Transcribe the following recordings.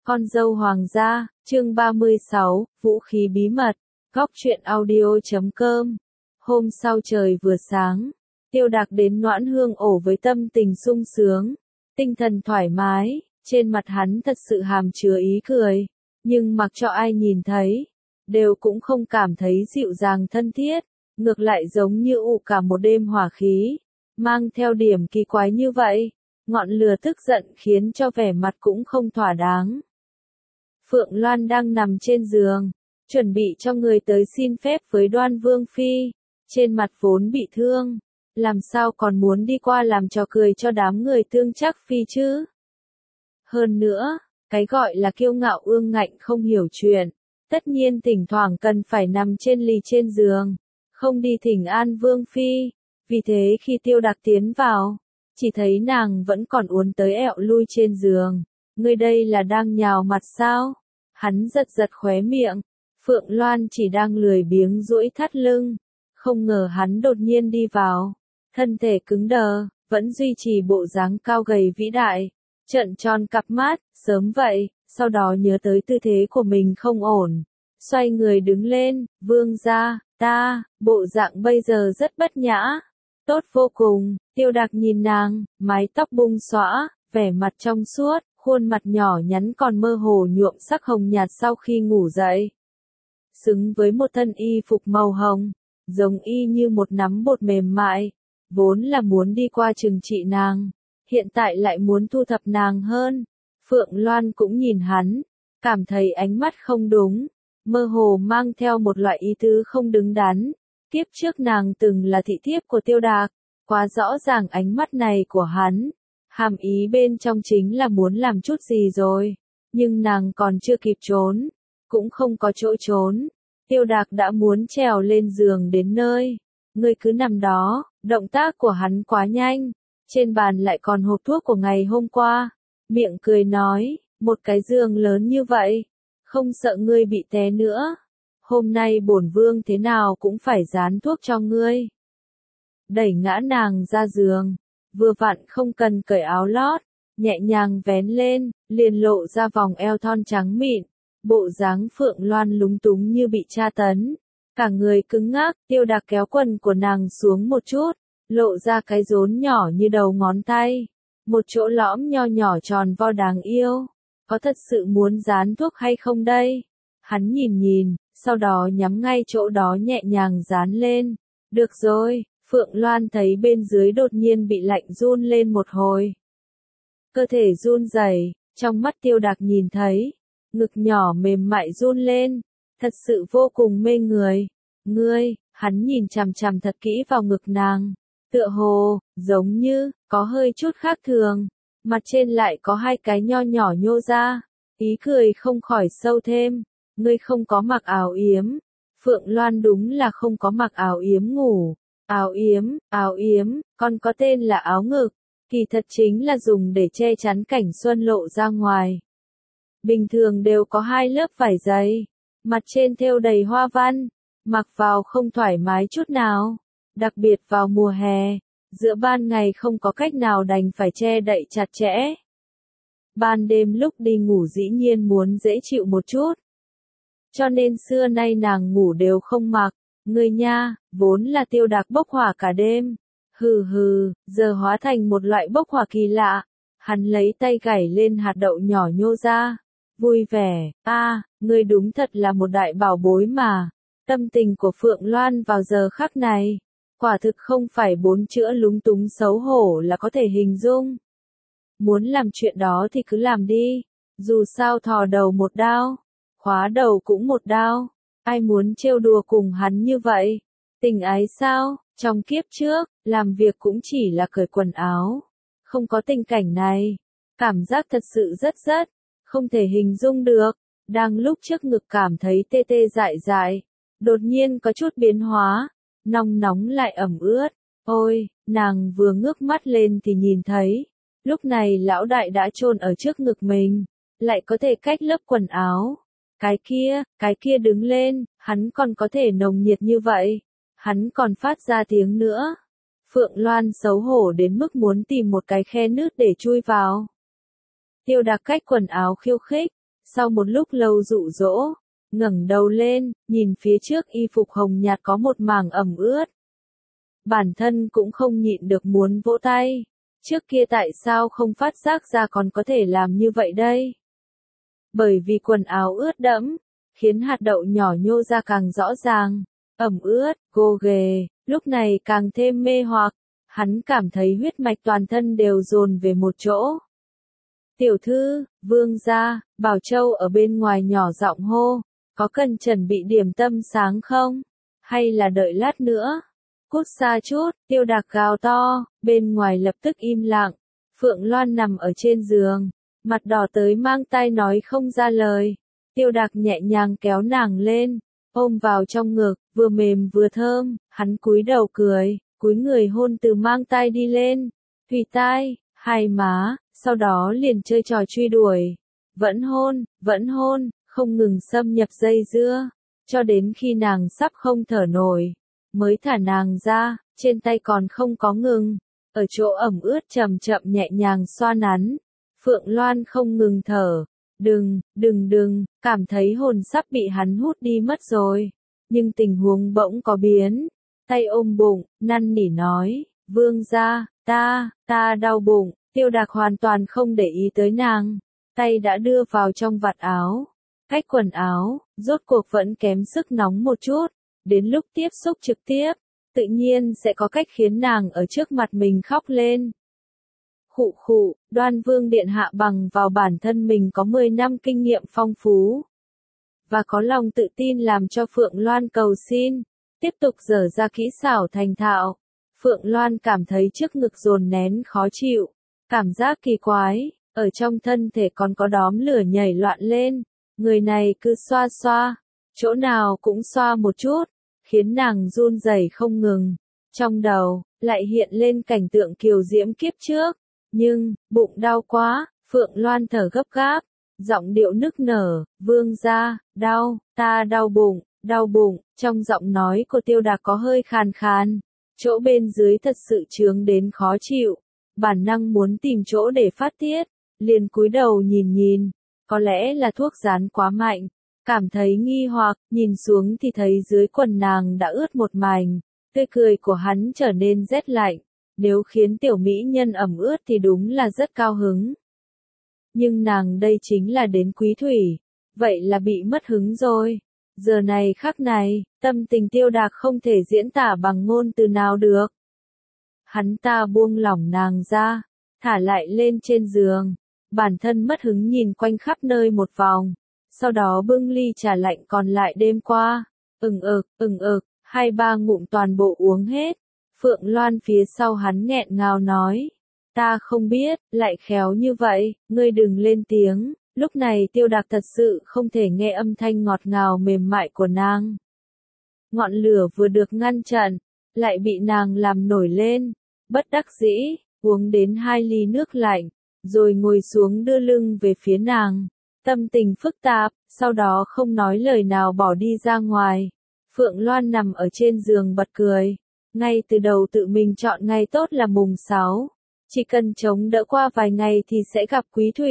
Con dâu hoàng gia, chương 36, vũ khí bí mật, góc truyện audio.com. Hôm sau trời vừa sáng, Tiêu Đạc đến Noãn Hương ổ với tâm tình sung sướng, tinh thần thoải mái, trên mặt hắn thật sự hàm chứa ý cười, nhưng mặc cho ai nhìn thấy, đều cũng không cảm thấy dịu dàng thân thiết, ngược lại giống như ụ cả một đêm hỏa khí, mang theo điểm kỳ quái như vậy, ngọn lửa tức giận khiến cho vẻ mặt cũng không thỏa đáng. Phượng Loan đang nằm trên giường, chuẩn bị cho người tới xin phép với Đoan Vương Phi, trên mặt vốn bị thương, làm sao còn muốn đi qua làm trò cười cho đám người tương trắc Phi chứ. Hơn nữa, cái gọi là kiêu ngạo ương ngạnh không hiểu chuyện, tất nhiên thỉnh thoảng cần phải nằm trên lì trên giường, không đi thỉnh an Vương Phi, vì thế khi Tiêu Đạc tiến vào, chỉ thấy nàng vẫn còn uốn tới ẹo lui trên giường. Ngươi đây là đang nhào mặt sao? Hắn giật giật khóe miệng. Phượng Loan chỉ đang lười biếng duỗi thắt lưng. Không ngờ hắn đột nhiên đi vào. Thân thể cứng đờ, vẫn duy trì bộ dáng cao gầy vĩ đại. Trợn tròn cặp mắt, sớm vậy, sau đó nhớ tới tư thế của mình không ổn. Xoay người đứng lên, vương gia, bộ dạng bây giờ rất bất nhã. Tốt vô cùng, Tiêu Đạc nhìn nàng, mái tóc bung xõa, vẻ mặt trong suốt, khuôn mặt nhỏ nhắn còn mơ hồ nhuộm sắc hồng nhạt sau khi ngủ dậy. Xứng với một thân y phục màu hồng, giống y như một nắm bột mềm mại, vốn là muốn đi qua trừng trị nàng, hiện tại lại muốn thu thập nàng hơn. Phượng Loan cũng nhìn hắn, cảm thấy ánh mắt không đúng, mơ hồ mang theo một loại ý tứ không đứng đắn. Kiếp trước nàng từng là thị thiếp của Tiêu Đạc, quá rõ ràng ánh mắt này của hắn. Hàm ý bên trong chính là muốn làm chút gì rồi, nhưng nàng còn chưa kịp trốn, cũng không có chỗ trốn. Tiêu Đạc đã muốn trèo lên giường đến nơi. Ngươi cứ nằm đó, động tác của hắn quá nhanh, trên bàn lại còn hộp thuốc của ngày hôm qua. Miệng cười nói, một cái giường lớn như vậy, không sợ ngươi bị té nữa. Hôm nay bổn vương thế nào cũng phải dán thuốc cho ngươi. Đẩy ngã nàng ra giường, vừa vặn không cần cởi áo lót, nhẹ nhàng vén lên, liền lộ ra vòng eo thon trắng mịn, bộ dáng Phượng Loan lúng túng như bị tra tấn, cả người cứng ngắc. Tiêu Đạc kéo quần của nàng xuống một chút, lộ ra cái rốn nhỏ như đầu ngón tay, một chỗ lõm nho nhỏ tròn vo đáng yêu. Có thật sự muốn dán thuốc hay không đây? Hắn nhìn, sau đó nhắm ngay chỗ đó nhẹ nhàng dán lên. Được rồi. Phượng Loan thấy bên dưới đột nhiên bị lạnh run lên một hồi. Cơ thể run rẩy, trong mắt Tiêu Đạc nhìn thấy, ngực nhỏ mềm mại run lên, thật sự vô cùng mê người. Ngươi, hắn nhìn chằm chằm thật kỹ vào ngực nàng, tựa hồ, giống như, có hơi chút khác thường, mặt trên lại có hai cái nho nhỏ nhô ra, ý cười không khỏi sâu thêm. Ngươi không có mặc áo yếm. Phượng Loan đúng là không có mặc áo yếm ngủ. Áo yếm, còn có tên là áo ngực, kỳ thật chính là dùng để che chắn cảnh xuân lộ ra ngoài. Bình thường đều có hai lớp vải dày, mặt trên thêu đầy hoa văn, mặc vào không thoải mái chút nào, đặc biệt vào mùa hè, giữa ban ngày không có cách nào đành phải che đậy chặt chẽ. Ban đêm lúc đi ngủ dĩ nhiên muốn dễ chịu một chút, cho nên xưa nay nàng ngủ đều không mặc. Ngươi nha, vốn là Tiêu Đạc bốc hỏa cả đêm. Giờ hóa thành một loại bốc hỏa kỳ lạ. Hắn lấy tay gảy lên hạt đậu nhỏ nhô ra. Vui vẻ, ngươi đúng thật là một đại bảo bối mà. Tâm tình của Phượng Loan vào giờ khắc này, quả thực không phải 4 chữ lúng túng xấu hổ là có thể hình dung. Muốn làm chuyện đó thì cứ làm đi. Dù sao thò đầu một đao, khóa đầu cũng một đao. Ai muốn trêu đùa cùng hắn như vậy? Tình ái sao? Trong kiếp trước, làm việc cũng chỉ là cởi quần áo. Không có tình cảnh này. Cảm giác thật sự rất không thể hình dung được. Đang lúc trước ngực cảm thấy tê tê dại dại. Đột nhiên có chút biến hóa. Nóng nóng lại ẩm ướt. Ôi, nàng vừa ngước mắt lên thì nhìn thấy. Lúc này lão đại đã chôn ở trước ngực mình. Lại có thể cách lớp quần áo. Cái kia đứng lên, hắn còn có thể nồng nhiệt như vậy. Hắn còn phát ra tiếng nữa. Phượng Loan xấu hổ đến mức muốn tìm một cái khe nứt để chui vào. Tiêu Đạc cách quần áo khiêu khích, Sau một lúc lâu dụ dỗ, ngẩng đầu lên, nhìn phía trước y phục hồng nhạt có một mảng ẩm ướt. Bản thân cũng không nhịn được muốn vỗ tay. Trước kia tại sao không phát giác ra còn có thể làm như vậy đây? Bởi vì quần áo ướt đẫm, khiến hạt đậu nhỏ nhô ra càng rõ ràng, ẩm ướt, gồ ghề, lúc này càng thêm mê hoặc, hắn cảm thấy huyết mạch toàn thân đều dồn về một chỗ. Tiểu thư, vương gia, Bảo Châu ở bên ngoài nhỏ giọng hô, có cần chuẩn bị điểm tâm sáng không? Hay là đợi lát nữa? Cút xa chút, Tiêu Đạc gào to, bên ngoài lập tức im lặng. Phượng Loan nằm ở trên giường, mặt đỏ tới mang tai nói không ra lời. Tiêu Đạc nhẹ nhàng kéo nàng lên, ôm vào trong ngực, vừa mềm vừa thơm, hắn cúi đầu cười, cúi người hôn từ mang tai đi lên, thùy tai, hai má, sau đó liền chơi trò truy đuổi. Vẫn hôn, không ngừng xâm nhập dây dưa, cho đến khi nàng sắp không thở nổi, mới thả nàng ra, trên tay còn không có ngừng, ở chỗ ẩm ướt chậm chậm nhẹ nhàng xoa nắn. Phượng Loan không ngừng thở, đừng, cảm thấy hồn sắp bị hắn hút đi mất rồi. Nhưng tình huống bỗng có biến, tay ôm bụng, năn nỉ nói, vương gia, ta đau bụng. Tiêu Đạc hoàn toàn không để ý tới nàng, tay đã đưa vào trong vạt áo, cách quần áo, rốt cuộc vẫn kém sức nóng một chút, đến lúc tiếp xúc trực tiếp, tự nhiên sẽ có cách khiến nàng ở trước mặt mình khóc lên. Khụ, Đoan Vương điện hạ bằng vào bản thân mình có 10 năm kinh nghiệm phong phú, và có lòng tự tin làm cho Phượng Loan cầu xin, tiếp tục dở ra kỹ xảo thành thạo. Phượng Loan cảm thấy trước ngực dồn nén khó chịu, cảm giác kỳ quái, ở trong thân thể còn có đóm lửa nhảy loạn lên, người này cứ xoa, chỗ nào cũng xoa một chút, khiến nàng run rẩy không ngừng. Trong đầu, lại hiện lên cảnh tượng kiều diễm kiếp trước, nhưng, bụng đau quá, Phượng Loan thở gấp gáp, giọng điệu nức nở, vương gia, ta đau bụng, trong giọng nói của Tiêu Đạc có hơi khàn khàn, chỗ bên dưới thật sự chướng đến khó chịu, bản năng muốn tìm chỗ để phát tiết, liền cúi đầu nhìn, có lẽ là thuốc dán quá mạnh, cảm thấy nghi hoặc, nhìn xuống thì thấy dưới quần nàng đã ướt một mảnh, tươi cười của hắn trở nên rét lạnh, nếu khiến tiểu mỹ nhân ẩm ướt thì đúng là rất cao hứng. Nhưng nàng đây chính là đến quý thủy, vậy là bị mất hứng rồi. Giờ này khắc này, tâm tình Tiêu Đạc không thể diễn tả bằng ngôn từ nào được. Hắn ta buông lỏng nàng ra, thả lại lên trên giường, bản thân mất hứng nhìn quanh khắp nơi một vòng, sau đó bưng ly trà lạnh còn lại đêm qua, ừng ực, 2-3 ngụm toàn bộ uống hết. Phượng Loan phía sau hắn nghẹn ngào nói, ta không biết, lại khéo như vậy, ngươi đừng lên tiếng. Lúc này Tiêu Đạc thật sự không thể nghe âm thanh ngọt ngào mềm mại của nàng. Ngọn lửa vừa được ngăn chặn, lại bị nàng làm nổi lên, bất đắc dĩ, uống đến 2 ly nước lạnh, rồi ngồi xuống đưa lưng về phía nàng, tâm tình phức tạp, sau đó không nói lời nào bỏ đi ra ngoài. Phượng Loan nằm ở trên giường bật cười, ngay từ đầu tự mình chọn ngày tốt là mùng 6, chỉ cần chống đỡ qua vài ngày thì sẽ gặp quý thủy.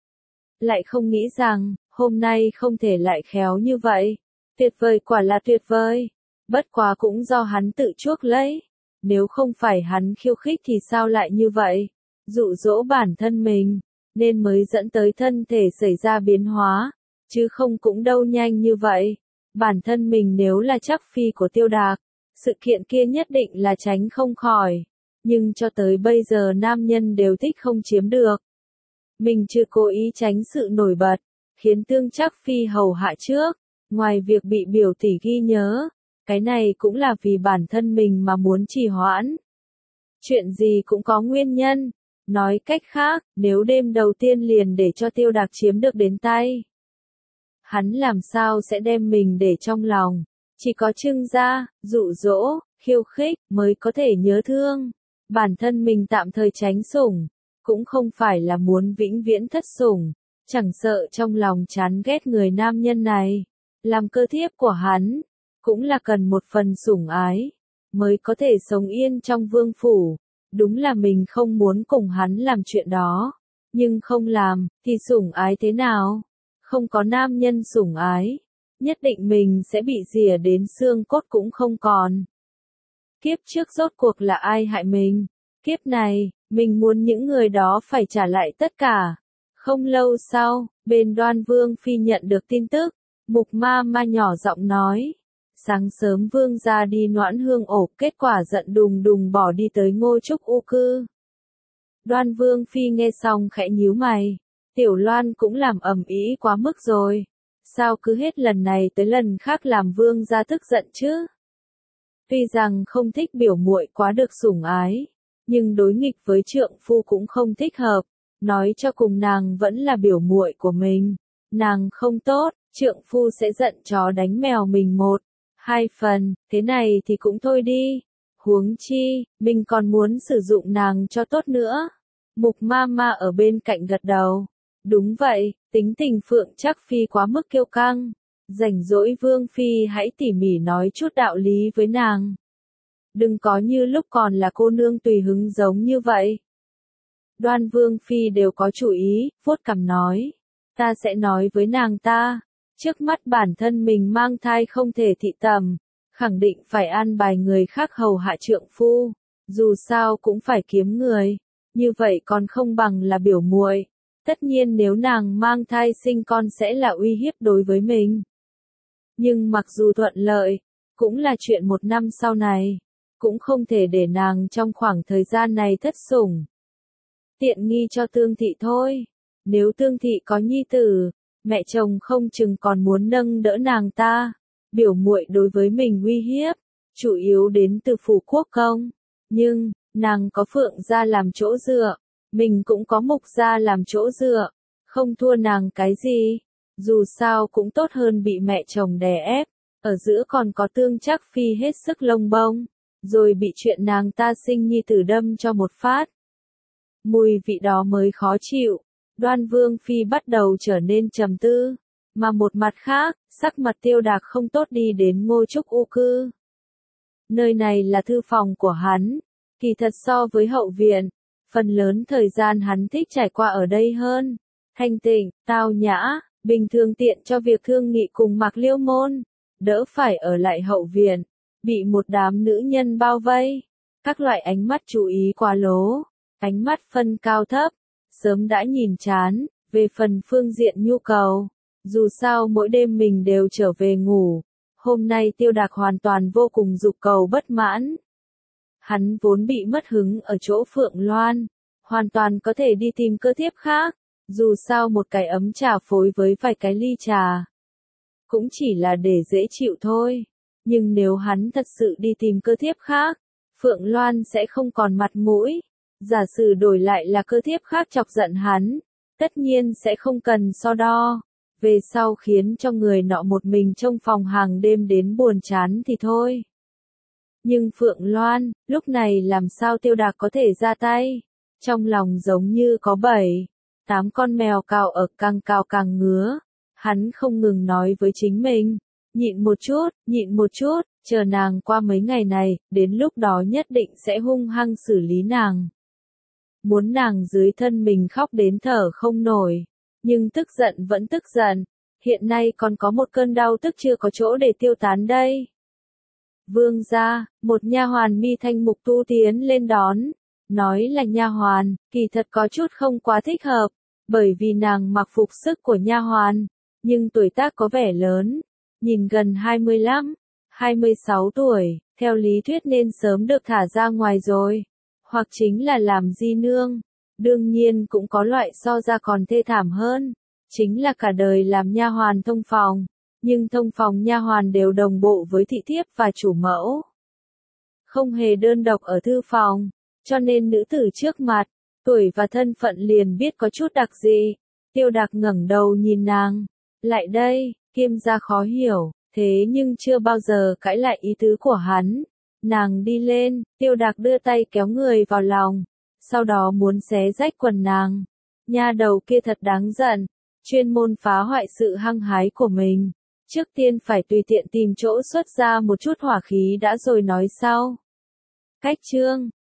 Lại không nghĩ rằng, hôm nay không thể lại khéo như vậy. Tuyệt vời, quả là tuyệt vời. Bất quá cũng do hắn tự chuốc lấy. Nếu không phải hắn khiêu khích thì sao lại như vậy? Dụ dỗ bản thân mình, nên mới dẫn tới thân thể xảy ra biến hóa, chứ không cũng đâu nhanh như vậy. Bản thân mình nếu là chắc phi của Tiêu Đạc, sự kiện kia nhất định là tránh không khỏi. Nhưng cho tới bây giờ nam nhân đều thích không chiếm được. Mình chưa cố ý tránh sự nổi bật, khiến Tương Trác Phi hầu hạ trước, ngoài việc bị biểu tỷ ghi nhớ, cái này cũng là vì bản thân mình mà muốn trì hoãn. Chuyện gì cũng có nguyên nhân, nói cách khác, nếu đêm đầu tiên liền để cho Tiêu Đạc chiếm được đến tay, hắn làm sao sẽ đem mình để trong lòng, chỉ có trưng ra, dụ dỗ, khiêu khích, mới có thể nhớ thương. Bản thân mình tạm thời tránh sủng, cũng không phải là muốn vĩnh viễn thất sủng, chẳng sợ trong lòng chán ghét người nam nhân này, làm cơ thiếp của hắn, cũng là cần một phần sủng ái, mới có thể sống yên trong vương phủ. Đúng là mình không muốn cùng hắn làm chuyện đó, nhưng không làm, thì sủng ái thế nào? không có nam nhân sủng ái, nhất định mình sẽ bị rỉa đến xương cốt cũng không còn. Kiếp trước rốt cuộc là ai hại mình? Kiếp này, mình muốn những người đó phải trả lại tất cả. Không lâu sau, bên Đoan Vương Phi nhận được tin tức, Mục Ma Ma nhỏ giọng nói. Sáng sớm vương gia đi Noãn Hương ổ, kết quả giận đùng đùng bỏ đi tới Ngô Trúc U cư. Đoan Vương Phi nghe xong khẽ nhíu mày, Tiểu Loan cũng làm ầm ĩ quá mức rồi. Sao cứ hết lần này tới lần khác làm vương gia tức giận chứ? Tuy rằng không thích biểu muội quá được sủng ái, nhưng đối nghịch với trượng phu cũng không thích hợp. Nói cho cùng nàng vẫn là biểu muội của mình. Nàng không tốt, trượng phu sẽ giận chó đánh mèo mình 1, 2 phần, thế này thì cũng thôi đi. Huống chi, mình còn muốn sử dụng nàng cho tốt nữa. Mục Ma Ma ở bên cạnh gật đầu. Đúng vậy, tính tình Phượng Trác Phi quá mức kiêu căng. Rảnh rỗi Vương Phi hãy tỉ mỉ nói chút đạo lý với nàng. Đừng có như lúc còn là cô nương tùy hứng giống như vậy. Đoan Vương Phi đều có chủ ý, vuốt cằm nói. Ta sẽ nói với nàng ta. Trước mắt bản thân mình mang thai không thể thị tầm. Khẳng định phải an bài người khác hầu hạ trượng phu. Dù sao cũng phải kiếm người. Như vậy còn không bằng là biểu muội. Tất nhiên nếu nàng mang thai sinh con sẽ là uy hiếp đối với mình. Nhưng mặc dù thuận lợi, cũng là chuyện 1 năm sau này. Cũng không thể để nàng trong khoảng thời gian này thất sủng. Tiện nghi cho Tương Thị thôi. Nếu Tương Thị có nhi tử, mẹ chồng không chừng còn muốn nâng đỡ nàng ta. Biểu muội đối với mình uy hiếp, chủ yếu đến từ phủ quốc công. Nhưng, nàng có Phượng gia làm chỗ dựa, mình cũng có Mục gia làm chỗ dựa. Không thua nàng cái gì. Dù sao cũng tốt hơn bị mẹ chồng đè ép. Ở giữa còn có Tương Trác Phi hết sức lông bông. Rồi bị chuyện nàng ta sinh nhi tử đâm cho một phát. Mùi vị đó mới khó chịu. Đoan Vương Phi bắt đầu trở nên trầm tư. Mà một mặt khác, sắc mặt Tiêu Đạc không tốt đi đến Ngô Trúc U cư. Nơi này là thư phòng của hắn. Kỳ thật so với hậu viện, phần lớn thời gian hắn thích trải qua ở đây hơn. Thanh tịnh, tao nhã, bình thường tiện cho việc thương nghị cùng Mạc Liêu Môn. Đỡ phải ở lại hậu viện, bị một đám nữ nhân bao vây. Các loại ánh mắt chú ý quá lố. Ánh mắt phân cao thấp, sớm đã nhìn chán, về phần phương diện nhu cầu. Dù sao mỗi đêm mình đều trở về ngủ, hôm nay Tiêu Đạc hoàn toàn vô cùng dục cầu bất mãn. Hắn vốn bị mất hứng ở chỗ Phượng Loan, hoàn toàn có thể đi tìm cơ thiếp khác, dù sao một cái ấm trà phối với vài cái ly trà. Cũng chỉ là để dễ chịu thôi, nhưng nếu hắn thật sự đi tìm cơ thiếp khác, Phượng Loan sẽ không còn mặt mũi. Giả sử đổi lại là cơ thiếp khác chọc giận hắn, tất nhiên sẽ không cần so đo. Về sau khiến cho người nọ một mình trong phòng hàng đêm đến buồn chán thì thôi. Nhưng Phượng Loan, lúc này làm sao Tiêu Đạc có thể ra tay? Trong lòng giống như có 7, 8 con mèo cào ở càng cào càng ngứa. Hắn không ngừng nói với chính mình. Nhịn một chút, chờ nàng qua mấy ngày này, đến lúc đó nhất định sẽ hung hăng xử lý nàng. Muốn nàng dưới thân mình khóc đến thở không nổi. Nhưng tức giận vẫn tức giận. Hiện nay còn có một cơn đau tức chưa có chỗ để tiêu tán đây. Vương gia, một nha hoàn Mi Thanh Mục Tu tiến lên đón. Nói là nha hoàn, kỳ thật có chút không quá thích hợp. Bởi vì nàng mặc phục sức của nha hoàn. Nhưng tuổi tác có vẻ lớn. Nhìn gần 25, 26 tuổi, theo lý thuyết nên sớm được thả ra ngoài rồi. Hoặc chính là làm di nương. Đương nhiên cũng có loại so ra còn thê thảm hơn. Chính là cả đời làm nha hoàn thông phòng. Nhưng thông phòng nha hoàn đều đồng bộ với thị thiếp và chủ mẫu. Không hề đơn độc ở thư phòng. Cho nên nữ tử trước mặt, tuổi và thân phận liền biết có chút đặc gì. Tiêu Đạc ngẩng đầu nhìn nàng. Lại đây, Kiêm gia khó hiểu, thế nhưng chưa bao giờ cãi lại ý tứ của hắn. Nàng đi lên, Tiêu Đạc đưa tay kéo người vào lòng, sau đó muốn xé rách quần nàng. Nha đầu kia thật đáng giận, chuyên môn phá hoại sự hăng hái của mình. Trước tiên phải tùy tiện tìm chỗ xuất ra một chút hỏa khí đã rồi nói sau. Cách chương